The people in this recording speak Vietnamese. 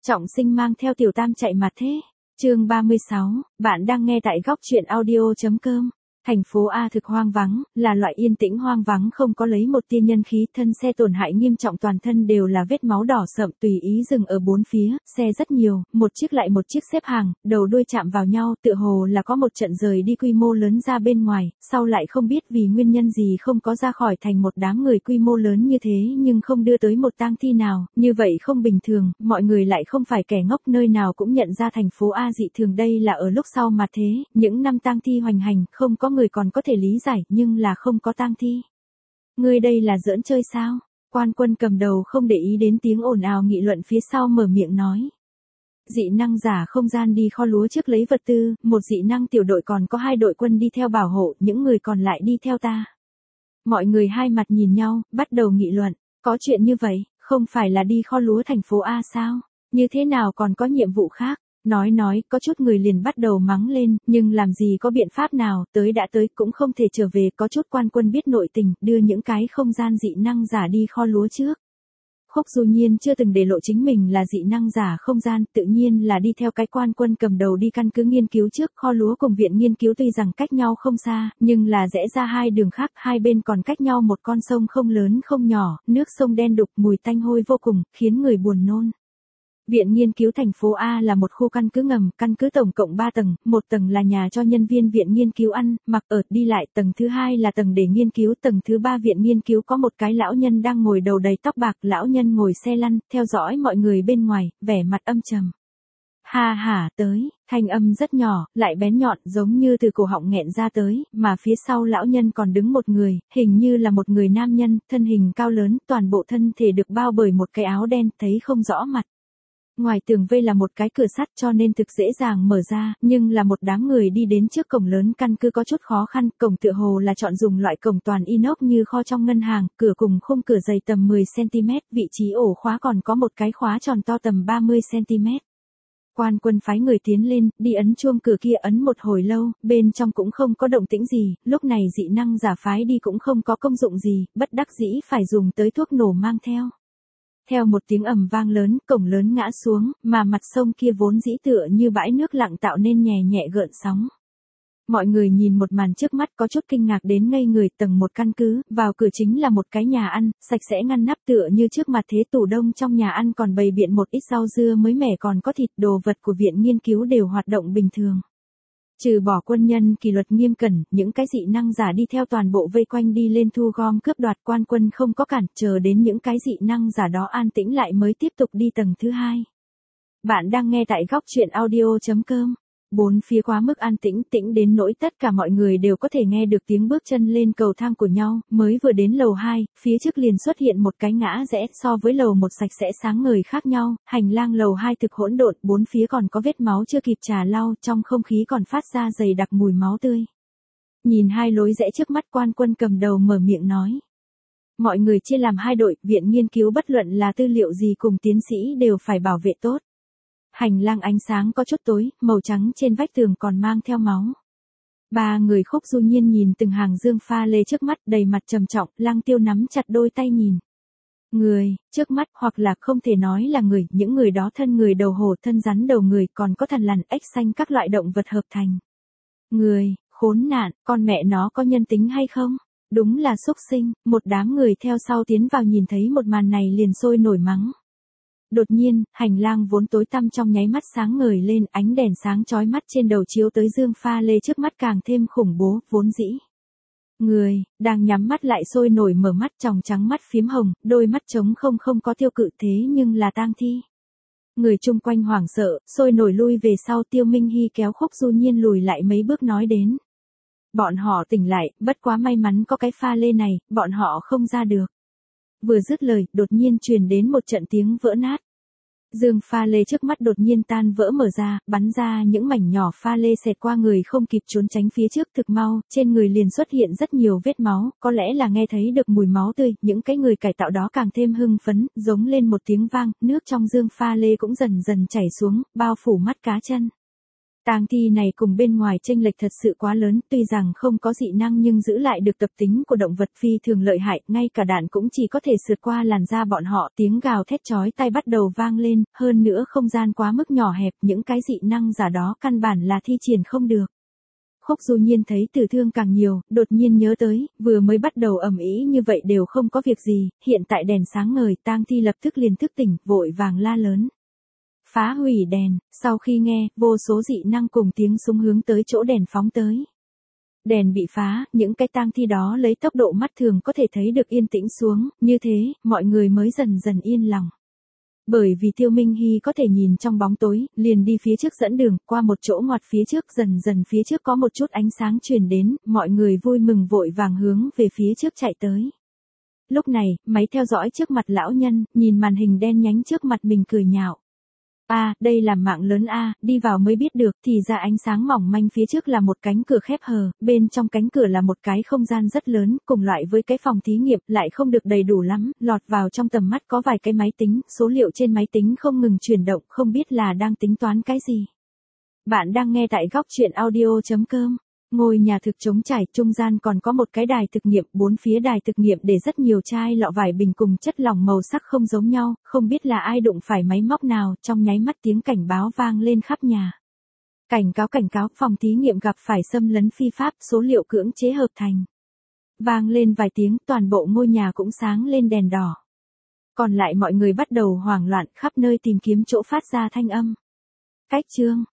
Trọng Sinh mang theo Tiểu Tam chạy mà thế. Chương 36, bạn đang nghe tại góc truyện audio.com. Thành phố A thực hoang vắng, là loại yên tĩnh hoang vắng không có lấy một tia nhân khí, thân xe tổn hại nghiêm trọng, toàn thân đều là vết máu đỏ sậm tùy ý dừng ở bốn phía, xe rất nhiều, một chiếc lại một chiếc xếp hàng, đầu đuôi chạm vào nhau, tựa hồ là có một trận rời đi quy mô lớn ra bên ngoài, sau lại không biết vì nguyên nhân gì không có ra khỏi thành một đám người quy mô lớn như thế nhưng không đưa tới một tang thi nào, như vậy không bình thường, mọi người lại không phải kẻ ngốc, nơi nào cũng nhận ra thành phố A dị thường, đây là ở lúc sau mà thế, những năm tang thi hoành hành, không có người còn có thể lý giải, nhưng là không có tang thi. Ngươi đây là giỡn chơi sao? Quan Quân cầm đầu không để ý đến tiếng ồn ào nghị luận phía sau, mở miệng nói. Dị năng giả không gian đi kho lúa trước lấy vật tư, một dị năng tiểu đội còn có 2 đội quân đi theo bảo hộ, những người còn lại đi theo ta. Mọi người hai mặt nhìn nhau, bắt đầu nghị luận, có chuyện như vậy, không phải là đi kho lúa thành phố A sao? Như thế nào còn có nhiệm vụ khác? Nói, có chút người liền bắt đầu mắng lên, nhưng làm gì có biện pháp nào, tới đã tới cũng không thể trở về, có chút Quan Quân biết nội tình, đưa những cái không gian dị năng giả đi kho lúa trước. Khúc Du Nhiên chưa từng để lộ chính mình là dị năng giả không gian, tự nhiên là đi theo cái Quan Quân cầm đầu đi căn cứ nghiên cứu trước, kho lúa cùng viện nghiên cứu tuy rằng cách nhau không xa, nhưng là rẽ ra hai đường khác, hai bên còn cách nhau một con sông không lớn không nhỏ, nước sông đen đục, mùi tanh hôi vô cùng, khiến người buồn nôn. Viện nghiên cứu thành phố A là một khu căn cứ ngầm, căn cứ tổng cộng 3 tầng, một tầng là nhà cho nhân viên viện nghiên cứu ăn, mặc ở, đi lại, tầng thứ 2 là tầng để nghiên cứu, tầng thứ 3 viện nghiên cứu có một cái lão nhân đang ngồi đầu đầy tóc bạc, lão nhân ngồi xe lăn, theo dõi mọi người bên ngoài, vẻ mặt âm trầm. Ha ha, tới, thanh âm rất nhỏ, lại bén nhọn, giống như từ cổ họng nghẹn ra tới, mà phía sau lão nhân còn đứng một người, hình như là một người nam nhân, thân hình cao lớn, toàn bộ thân thể được bao bởi một cái áo đen, thấy không rõ mặt. Ngoài tường vây là một cái cửa sắt cho nên thực dễ dàng mở ra, nhưng là một đám người đi đến trước cổng lớn căn cứ có chút khó khăn, cổng tựa hồ là chọn dùng loại cổng toàn inox như kho trong ngân hàng, cửa cùng khung cửa dày tầm 10cm, vị trí ổ khóa còn có một cái khóa tròn to tầm 30cm. Quan Quân phái người tiến lên, đi ấn chuông cửa kia, ấn một hồi lâu, bên trong cũng không có động tĩnh gì, lúc này dị năng giả phái đi cũng không có công dụng gì, bất đắc dĩ phải dùng tới thuốc nổ mang theo. Theo một tiếng ầm vang lớn, cổng lớn ngã xuống, mà mặt sông kia vốn dĩ tựa như bãi nước lặng tạo nên nhẹ nhẹ gợn sóng. Mọi người nhìn một màn trước mắt có chút kinh ngạc đến ngây người, tầng một căn cứ, vào cửa chính là một cái nhà ăn, sạch sẽ ngăn nắp tựa như trước mặt thế tủ đông trong nhà ăn còn bày biện một ít rau dưa mới mẻ, còn có thịt, đồ vật của viện nghiên cứu đều hoạt động bình thường. Trừ bỏ quân nhân kỷ luật nghiêm cẩn, những cái dị năng giả đi theo toàn bộ vây quanh đi lên thu gom cướp đoạt, Quan Quân không có cản, chờ đến những cái dị năng giả đó an tĩnh lại mới tiếp tục đi tầng thứ 2. Bạn đang nghe tại góc truyện audio.com. Bốn phía quá mức an tĩnh, tĩnh đến nỗi tất cả mọi người đều có thể nghe được tiếng bước chân lên cầu thang của nhau, mới vừa đến lầu 2, phía trước liền xuất hiện một cái ngã rẽ, so với lầu 1 sạch sẽ sáng ngời khác nhau, hành lang lầu 2 thực hỗn độn, bốn phía còn có vết máu chưa kịp trà lau, trong không khí còn phát ra dày đặc mùi máu tươi. Nhìn hai lối rẽ trước mắt, Quan Quân cầm đầu mở miệng nói. Mọi người chia làm 2 đội, viện nghiên cứu bất luận là tư liệu gì cùng tiến sĩ đều phải bảo vệ tốt. Hành lang ánh sáng có chút tối, màu trắng trên vách tường còn mang theo máu. 3 người. Khúc Du Nhiên nhìn từng hàng dương pha lê trước mắt, đầy mặt trầm trọng, Lăng Tiêu nắm chặt đôi tay nhìn. Người, trước mắt, hoặc là không thể nói là người, những người đó thân người đầu hổ, thân rắn đầu người, còn có thằn lằn, ếch xanh, các loại động vật hợp thành. Người, khốn nạn, con mẹ nó có nhân tính hay không? Đúng là xúc sinh. Một đám người theo sau tiến vào nhìn thấy một màn này liền sôi nổi mắng. Đột nhiên, hành lang vốn tối tăm trong nháy mắt sáng ngời lên, ánh đèn sáng chói mắt trên đầu chiếu tới dương pha lê trước mắt càng thêm khủng bố, vốn dĩ. Người, đang nhắm mắt lại sôi nổi mở mắt, tròng trắng mắt phiếm hồng, đôi mắt trống không có tiêu cự, thế nhưng là tang thi. Người chung quanh hoảng sợ, sôi nổi lui về sau, Tiêu Minh Hy kéo Khúc Du Nhiên lùi lại mấy bước nói đến. Bọn họ tỉnh lại, bất quá may mắn có cái pha lê này, bọn họ không ra được. Vừa dứt lời, đột nhiên truyền đến một trận tiếng vỡ nát. Dương pha lê trước mắt đột nhiên tan vỡ mở ra, bắn ra những mảnh nhỏ, pha lê xẹt qua người không kịp trốn tránh phía trước, thực mau, trên người liền xuất hiện rất nhiều vết máu, có lẽ là nghe thấy được mùi máu tươi, những cái người cải tạo đó càng thêm hưng phấn, giống lên một tiếng vang, nước trong dương pha lê cũng dần dần chảy xuống, bao phủ mắt cá chân. Tang thi này cùng bên ngoài chênh lệch thật sự quá lớn, tuy rằng không có dị năng nhưng giữ lại được tập tính của động vật phi thường lợi hại, ngay cả đạn cũng chỉ có thể sượt qua làn da bọn họ, tiếng gào thét chói tai bắt đầu vang lên, hơn nữa không gian quá mức nhỏ hẹp, những cái dị năng giả đó căn bản là thi triển không được. Khúc Du Nhiên thấy tử thương càng nhiều, đột nhiên nhớ tới, vừa mới bắt đầu ầm ĩ như vậy đều không có việc gì, hiện tại đèn sáng ngời, Tang thi lập tức liền thức tỉnh, vội vàng la lớn. Phá hủy đèn, sau khi nghe, vô số dị năng cùng tiếng súng hướng tới chỗ đèn phóng tới. Đèn bị phá, những cái tang thi đó lấy tốc độ mắt thường có thể thấy được yên tĩnh xuống, như thế, mọi người mới dần dần yên lòng. Bởi vì Tiêu Minh Hy có thể nhìn trong bóng tối, liền đi phía trước dẫn đường, qua một chỗ ngoặt phía trước, dần dần phía trước có một chút ánh sáng truyền đến, mọi người vui mừng vội vàng hướng về phía trước chạy tới. Lúc này, máy theo dõi trước mặt lão nhân, nhìn màn hình đen nhánh trước mặt mình cười nhạo. Đây là mạng lớn đi vào mới biết được, thì ra ánh sáng mỏng manh phía trước là một cánh cửa khép hờ, bên trong cánh cửa là một cái không gian rất lớn, cùng loại với cái phòng thí nghiệm, lại không được đầy đủ lắm, lọt vào trong tầm mắt có vài cái máy tính, số liệu trên máy tính không ngừng chuyển động, không biết là đang tính toán cái gì. Bạn đang nghe tại góc truyện audio.com. Ngôi nhà thực trống trải, trung gian còn có một cái đài thực nghiệm, bốn phía đài thực nghiệm để rất nhiều chai lọ vải bình cùng chất lỏng màu sắc không giống nhau, không biết là ai đụng phải máy móc nào, trong nháy mắt tiếng cảnh báo vang lên khắp nhà. Cảnh cáo, phòng thí nghiệm gặp phải xâm lấn phi pháp, số liệu cưỡng chế hợp thành. Vang lên vài tiếng, toàn bộ ngôi nhà cũng sáng lên đèn đỏ. Còn lại mọi người bắt đầu hoảng loạn, khắp nơi tìm kiếm chỗ phát ra thanh âm. Cách chương